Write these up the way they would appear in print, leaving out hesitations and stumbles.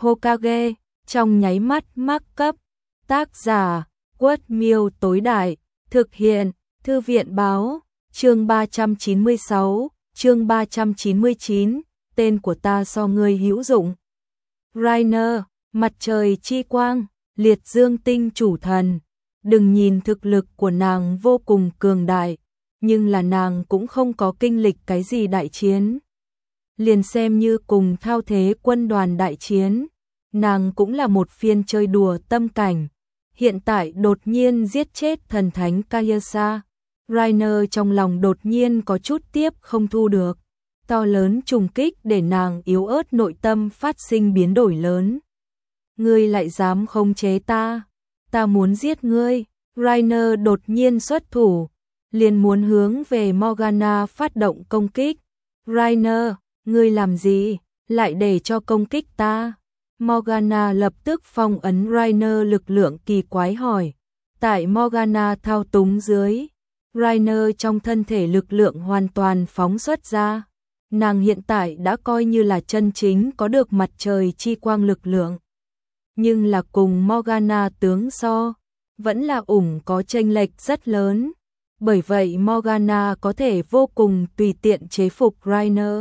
Hokage, trong nháy mắt mắc cấp. Tác giả, Quất Miêu tối đại, thực hiện, Thư viện báo, chương 396, chương 399, tên của ta so ngươi hữu dụng. Rainer, mặt trời chi quang, liệt dương tinh chủ thần. Đừng nhìn thực lực của nàng vô cùng cường đại, nhưng là nàng cũng không có kinh lịch cái gì đại chiến. Liền xem như cùng thao thế quân đoàn đại chiến, nàng cũng là một phiên chơi đùa tâm cảnh. Hiện tại đột nhiên giết chết thần thánh Kaiosha, Rainer trong lòng đột nhiên có chút tiếp không thu được. To lớn trùng kích để nàng yếu ớt nội tâm phát sinh biến đổi lớn. Ngươi lại dám khống chế ta, ta muốn giết ngươi. Rainer đột nhiên xuất thủ, liền muốn hướng về Morgana phát động công kích. Rainer, ngươi làm gì, lại để cho công kích ta? Morgana lập tức phong ấn Rainer lực lượng kỳ quái hỏi. Tại Morgana thao túng dưới, Rainer trong thân thể lực lượng hoàn toàn phóng xuất ra. Nàng hiện tại đã coi như là chân chính có được mặt trời chi quang lực lượng. Nhưng là cùng Morgana tướng so, vẫn là có chênh lệch rất lớn. Bởi vậy Morgana có thể vô cùng tùy tiện chế phục Rainer.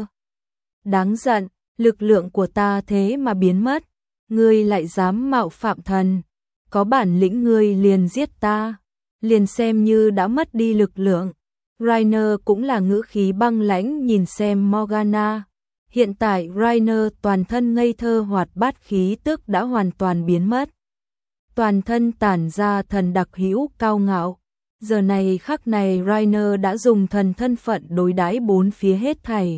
Đáng giận, lực lượng của ta thế mà biến mất. Ngươi lại dám mạo phạm thần. Có bản lĩnh ngươi liền giết ta. Liền xem như đã mất đi lực lượng. Rainer cũng là ngữ khí băng lãnh nhìn xem Morgana. Hiện tại Rainer toàn thân ngây thơ hoạt bát khí tức đã hoàn toàn biến mất. Toàn thân tản ra thần đặc hữu cao ngạo. Giờ này khắc này Rainer đã dùng thần thân phận đối đãi bốn phía hết thảy.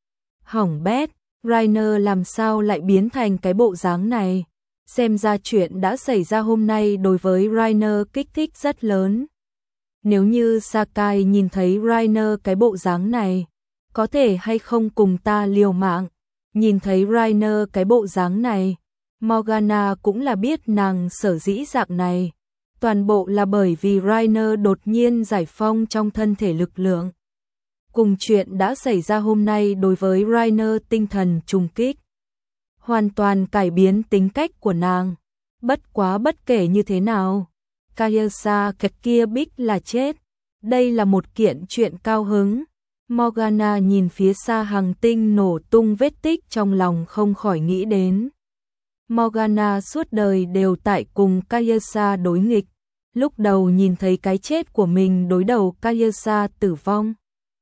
Hỏng bét, Rainer làm sao lại biến thành cái bộ dáng này? Xem ra chuyện đã xảy ra hôm nay đối với Rainer kích thích rất lớn. Nếu như Sakai nhìn thấy Rainer cái bộ dáng này, có thể hay không cùng ta liều mạng? Nhìn thấy Rainer cái bộ dáng này, Morgana cũng là biết nàng sở dĩ dạng này. Toàn bộ là bởi vì Rainer đột nhiên giải phong trong thân thể lực lượng. Cùng chuyện đã xảy ra hôm nay đối với Rainer tinh thần trùng kích. Hoàn toàn cải biến tính cách của nàng. Bất quá bất kể như thế nào, Kaiosha cái kia bích là chết. Đây là một kiện chuyện cao hứng. Morgana nhìn phía xa hành tinh nổ tung vết tích trong lòng không khỏi nghĩ đến. Morgana suốt đời đều tại cùng Kaiosha đối nghịch. Lúc đầu nhìn thấy cái chết của mình đối đầu Kaiosha tử vong,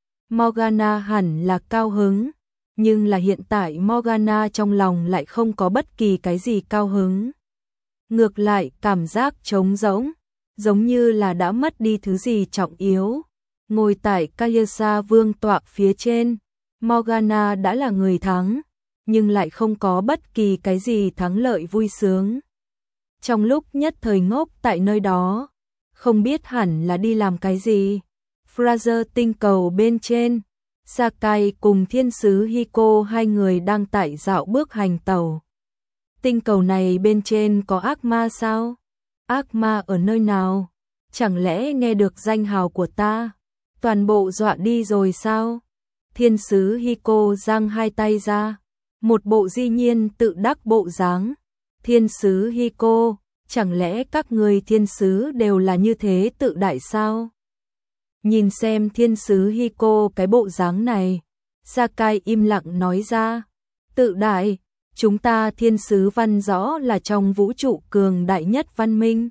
Morgana hẳn là cao hứng. Nhưng là hiện tại Morgana trong lòng lại không có bất kỳ cái gì cao hứng. Ngược lại cảm giác trống rỗng, giống như là đã mất đi thứ gì trọng yếu. Ngồi tại Kaiosha vương tọa phía trên, Morgana đã là người thắng, nhưng lại không có bất kỳ cái gì thắng lợi vui sướng. Trong lúc nhất thời ngốc tại nơi đó, không biết hẳn là đi làm cái gì. Fraser tinh cầu bên trên, Sakai cùng thiên sứ Hiko hai người đang tại dạo bước hành tàu. Tinh cầu này bên trên có ác ma sao? Ác ma ở nơi nào? Chẳng lẽ nghe được danh hào của ta, toàn bộ dọa đi rồi sao? Thiên sứ Hiko giang hai tay ra, một bộ dĩ nhiên tự đắc bộ dáng. Thiên sứ Hiko, chẳng lẽ các người thiên sứ đều là như thế tự đại sao? Nhìn xem thiên sứ Hiko cái bộ dáng này, Sakai im lặng nói ra, tự đại, chúng ta thiên sứ văn rõ là trong vũ trụ cường đại nhất văn minh.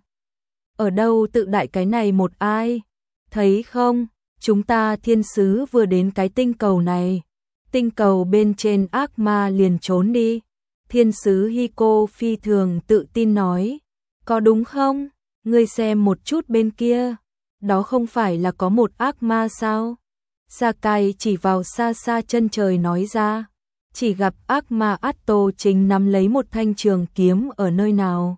Ở đâu tự đại cái này một ai? Thấy không, chúng ta thiên sứ vừa đến cái tinh cầu này, tinh cầu bên trên ác ma liền trốn đi. Thiên sứ Hiko phi thường tự tin nói, có đúng không? Ngươi xem một chút bên kia, đó không phải là có một ác ma sao? Sakai chỉ vào xa xa chân trời nói ra, chỉ gặp ác ma Atto chính nắm lấy một thanh trường kiếm ở nơi nào.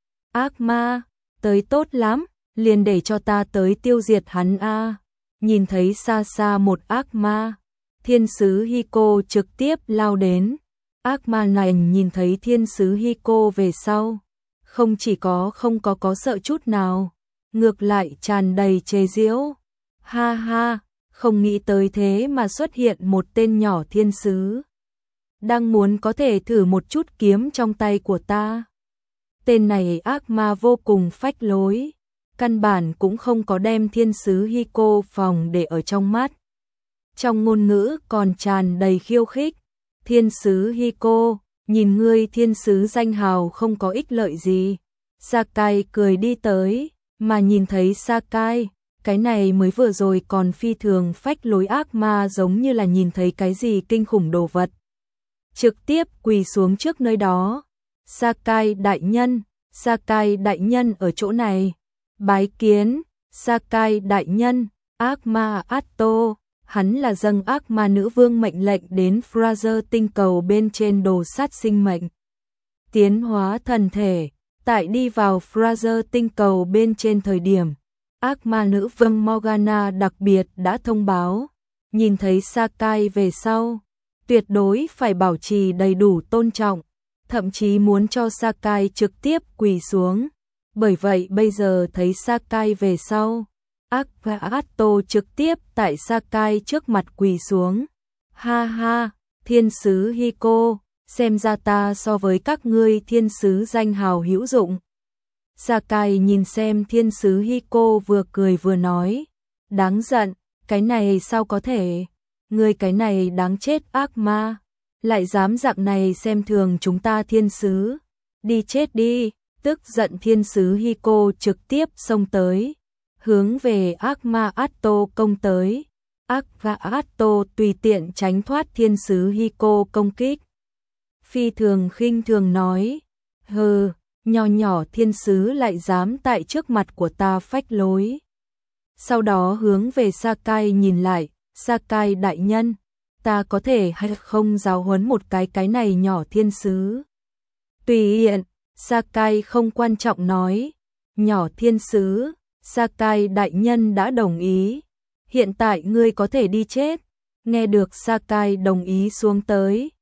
Ác ma, tới tốt lắm, liền để cho ta tới tiêu diệt hắn a. Nhìn thấy xa xa một ác ma, thiên sứ Hiko trực tiếp lao đến. Ác ma này nhìn thấy thiên sứ Hiko về sau, không chỉ không có sợ chút nào, ngược lại tràn đầy chế giễu. Ha ha, không nghĩ tới thế mà xuất hiện một tên nhỏ thiên sứ. đang muốn có thể thử một chút kiếm trong tay của ta. Tên này ác ma vô cùng phách lối, căn bản cũng không có đem thiên sứ Hiko phòng để ở trong mắt. Trong ngôn ngữ còn tràn đầy khiêu khích. Thiên sứ Hiko, nhìn ngươi thiên sứ danh hào không có ích lợi gì. Sakai cười đi tới, mà nhìn thấy Sakai, cái này mới vừa rồi còn phi thường phách lối ác ma giống như là nhìn thấy cái gì kinh khủng đồ vật. Trực tiếp quỳ xuống trước nơi đó. Sakai đại nhân ở chỗ này. Bái kiến, Sakai đại nhân, ác ma Atto, hắn là dâng ác ma nữ vương mệnh lệnh đến Fraser tinh cầu bên trên đồ sát sinh mệnh. Tiến hóa thần thể, tại đi vào Fraser tinh cầu bên trên thời điểm, ác ma nữ vương Morgana đặc biệt đã thông báo, nhìn thấy Sakai về sau, tuyệt đối phải bảo trì đầy đủ tôn trọng, thậm chí muốn cho Sakai trực tiếp quỳ xuống. Bởi vậy bây giờ thấy Sakai về sau, Atto trực tiếp tại Sakai trước mặt quỳ xuống. Ha ha, thiên sứ Hiko, xem ra ta so với các ngươi thiên sứ danh hào hữu dụng. Sakai nhìn xem thiên sứ Hiko vừa cười vừa nói, đáng giận, cái này sao có thể, ngươi cái này đáng chết ác ma, lại dám dạng này xem thường chúng ta thiên sứ, đi chết đi. Tức giận thiên sứ Hiko trực tiếp xông tới, hướng về ác ma Atto công tới. Ác ma Atto tùy tiện tránh thoát thiên sứ Hiko công kích. Phi thường khinh thường nói, hừ, nho nhỏ thiên sứ lại dám tại trước mặt của ta phách lối. Sau đó hướng về Sakai nhìn lại, Sakai đại nhân, ta có thể hay không giáo huấn một cái này nhỏ thiên sứ. Tùy tiện. Sakai không quan trọng nói, nhỏ thiên sứ, Sakai đại nhân đã đồng ý, hiện tại ngươi có thể đi chết. Nghe được Sakai đồng ý xuống tới,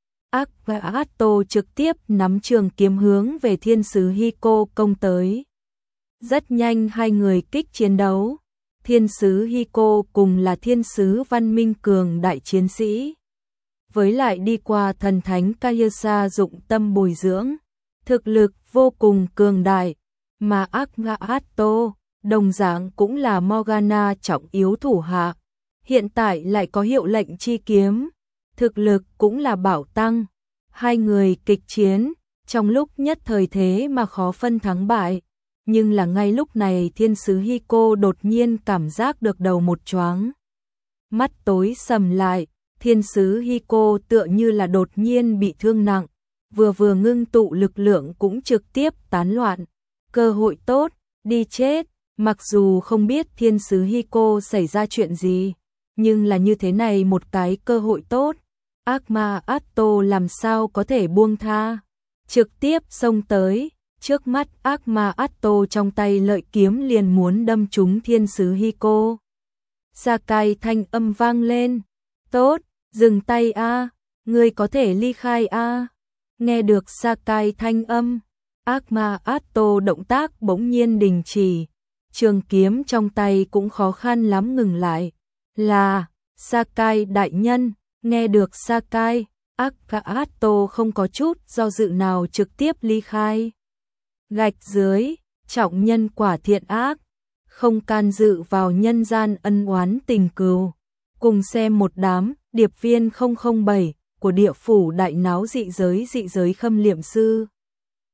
Atto trực tiếp nắm trường kiếm hướng về thiên sứ Hiko công tới. Rất nhanh hai người kích chiến đấu, thiên sứ Hiko cùng là thiên sứ văn minh cường đại chiến sĩ. Với lại đi qua thần thánh Kayasa dụng tâm bồi dưỡng, thực lực vô cùng cường đại, mà ác ma Atto đồng dạng cũng là Morgana trọng yếu thủ hạ, hiện tại lại có hiệu lệnh chi kiếm, thực lực cũng là bảo tăng. Hai người kịch chiến, trong lúc nhất thời thế mà khó phân thắng bại, nhưng là ngay lúc này thiên sứ Hiko đột nhiên cảm giác được đầu một choáng. Mắt tối sầm lại, thiên sứ Hiko tựa như là đột nhiên bị thương nặng, vừa ngưng tụ lực lượng cũng trực tiếp tán loạn. Cơ hội tốt, đi chết, mặc dù không biết thiên sứ Hiko xảy ra chuyện gì, nhưng là như thế này một cái cơ hội tốt, ác ma Atto làm sao có thể buông tha, trực tiếp xông tới, trước mắt ác ma Atto trong tay lợi kiếm liền muốn đâm trúng thiên sứ Hiko. Sakai thanh âm vang lên, tốt, dừng tay a, ngươi có thể ly khai a. Nghe được Sakai thanh âm, ác ma Atto động tác bỗng nhiên đình chỉ, trường kiếm trong tay cũng khó khăn lắm ngừng lại. Là, Sakai đại nhân, nghe được Sakai, ác ma Atto không có chút do dự nào trực tiếp ly khai. Gạch dưới, trọng nhân quả thiện ác, không can dự vào nhân gian ân oán tình cừu. Cùng xem một đám, điệp viên 007 của địa phủ đại náo dị giới khâm liệm sư.